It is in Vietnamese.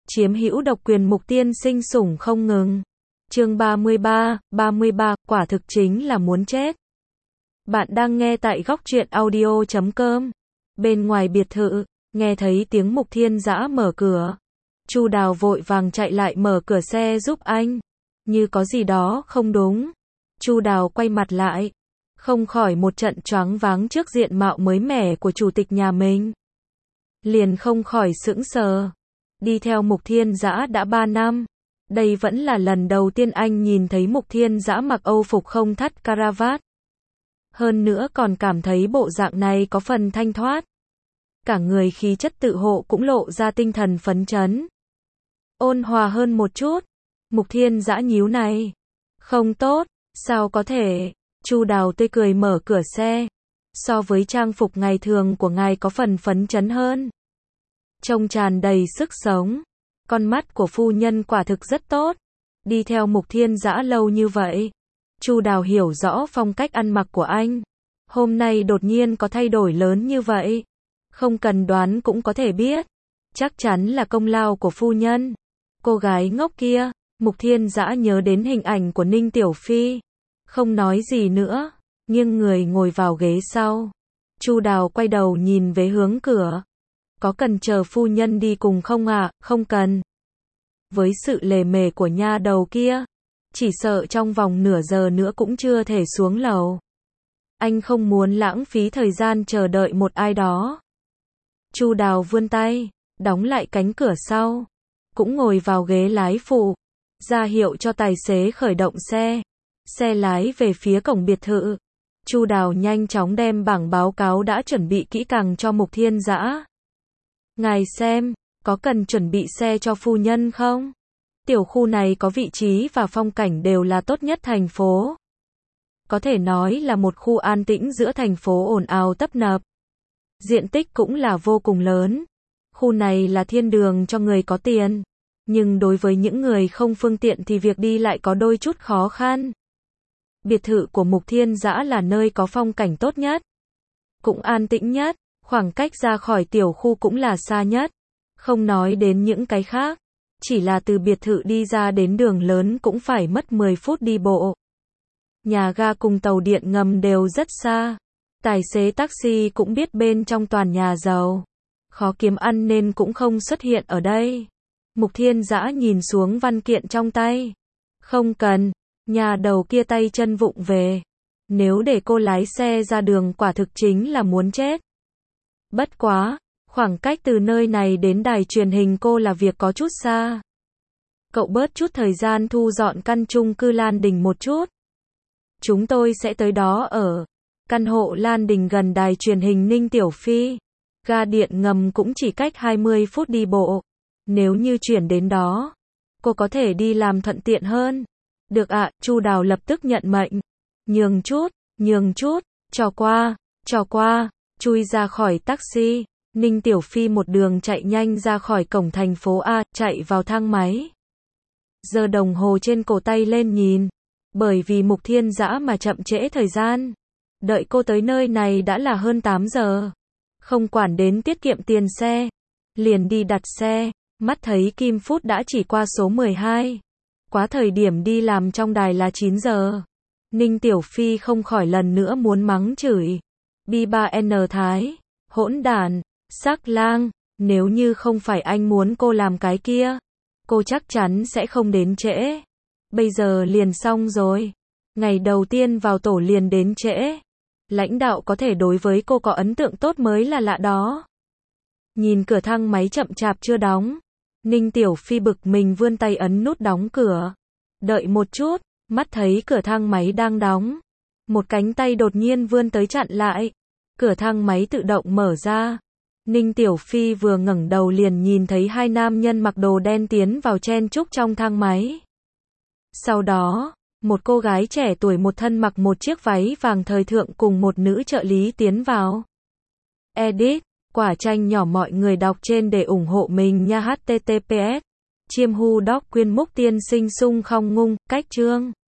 chiếm hữu độc quyền Mục Tiên Sinh sủng không ngừng. Chương 33, quả thực chính là muốn chết. Bạn đang nghe tại góc truyện audio.com. Bên ngoài biệt thự, nghe thấy tiếng Mục Thiên Dã mở cửa. Chu Đào vội vàng chạy lại mở cửa xe giúp anh. Như có gì đó không đúng. Chu Đào quay mặt lại, không khỏi một trận choáng váng trước diện mạo mới mẻ của chủ tịch nhà mình. Liền không khỏi sững sờ. Đi theo Mục Thiên Dã đã 3 năm. Đây vẫn là lần đầu tiên anh nhìn thấy Mục Thiên Dã mặc Âu phục không thắt caravat. Hơn nữa còn cảm thấy bộ dạng này có phần thanh thoát. Cả người khí chất tự hộ cũng lộ ra tinh thần phấn chấn. Ôn hòa hơn một chút. Mục Thiên Dã nhíu này. Không tốt, sao có thể? Chu Đào tươi cười mở cửa xe. So với trang phục ngày thường của ngài có phần phấn chấn hơn. Trông tràn đầy sức sống. Con mắt của phu nhân quả thực rất tốt. Đi theo Mục Thiên Dã lâu như vậy, Chu Đào hiểu rõ phong cách ăn mặc của anh. Hôm nay đột nhiên có thay đổi lớn như vậy, không cần đoán cũng có thể biết. Chắc chắn là công lao của phu nhân. Cô gái ngốc kia. Mục Thiên Dã nhớ đến hình ảnh của Ninh Tiểu Phi. Không nói gì nữa, nghiêng người ngồi vào ghế sau. Chu Đào quay đầu nhìn về hướng cửa. Có cần chờ phu nhân đi cùng không ạ? Không cần. Với sự lề mề của nha đầu kia, chỉ sợ trong vòng nửa giờ nữa cũng chưa thể xuống lầu. Anh không muốn lãng phí thời gian chờ đợi một ai đó. Chu Đào vươn tay, đóng lại cánh cửa sau, cũng ngồi vào ghế lái phụ, ra hiệu cho tài xế khởi động xe. Xe lái về phía cổng biệt thự. Chu Đào nhanh chóng đem bảng báo cáo đã chuẩn bị kỹ càng cho Mục Thiên Dã. Ngài xem, có cần chuẩn bị xe cho phu nhân không? Tiểu khu này có vị trí và phong cảnh đều là tốt nhất thành phố. Có thể nói là một khu an tĩnh giữa thành phố ồn ào tấp nập. Diện tích cũng là vô cùng lớn. Khu này là thiên đường cho người có tiền. Nhưng đối với những người không phương tiện thì việc đi lại có đôi chút khó khăn. Biệt thự của Mục Thiên Dã là nơi có phong cảnh tốt nhất, cũng an tĩnh nhất, khoảng cách ra khỏi tiểu khu cũng là xa nhất. Không nói đến những cái khác, chỉ là từ biệt thự đi ra đến đường lớn cũng phải mất 10 phút đi bộ. Nhà ga cùng tàu điện ngầm đều rất xa. Tài xế taxi cũng biết bên trong toàn nhà giàu, khó kiếm ăn nên cũng không xuất hiện ở đây. Mục Thiên Dã nhìn xuống văn kiện trong tay. Không cần. Nhà đầu kia tay chân vụng về. Nếu để cô lái xe ra đường quả thực chính là muốn chết. Bất quá, khoảng cách từ nơi này đến đài truyền hình cô là việc có chút xa. Cậu bớt chút thời gian thu dọn căn chung cư Lan Đình một chút. Chúng tôi sẽ tới đó ở. Căn hộ Lan Đình gần đài truyền hình Ninh Tiểu Phi. Ga điện ngầm cũng chỉ cách 20 phút đi bộ. Nếu như chuyển đến đó, cô có thể đi làm thuận tiện hơn. Được ạ, Chu Đào lập tức nhận mệnh. Nhường chút, cho qua, chui ra khỏi taxi. Ninh Tiểu Phi một đường chạy nhanh ra khỏi cổng thành phố A, chạy vào thang máy. Giờ đồng hồ trên cổ tay lên nhìn. Bởi vì Mục Thiên Dã mà chậm trễ thời gian. Đợi cô tới nơi này đã là hơn 8 giờ. Không quản đến tiết kiệm tiền xe. Liền đi đặt xe, mắt thấy Kim Phút đã chỉ qua số 12. Quá thời điểm đi làm trong đài là 9 giờ. Ninh Tiểu Phi không khỏi lần nữa muốn mắng chửi. B3N Thái, hỗn đản, sắc lang, nếu như không phải anh muốn cô làm cái kia, cô chắc chắn sẽ không đến trễ. Bây giờ liền xong rồi. Ngày đầu tiên vào tổ liền đến trễ. Lãnh đạo có thể đối với cô có ấn tượng tốt mới là lạ đó. Nhìn cửa thang máy chậm chạp chưa đóng. Ninh Tiểu Phi bực mình vươn tay ấn nút đóng cửa. Đợi một chút, mắt thấy cửa thang máy đang đóng. Một cánh tay đột nhiên vươn tới chặn lại. Cửa thang máy tự động mở ra. Ninh Tiểu Phi vừa ngẩng đầu liền nhìn thấy hai nam nhân mặc đồ đen tiến vào chen chúc trong thang máy. Sau đó, một cô gái trẻ tuổi một thân mặc một chiếc váy vàng thời thượng cùng một nữ trợ lý tiến vào. Edit, quả tranh nhỏ mọi người đọc trên để ủng hộ mình nha. https Chiêm hu doc quyên Mục Tiên Sinh sung không ngung, cách chương.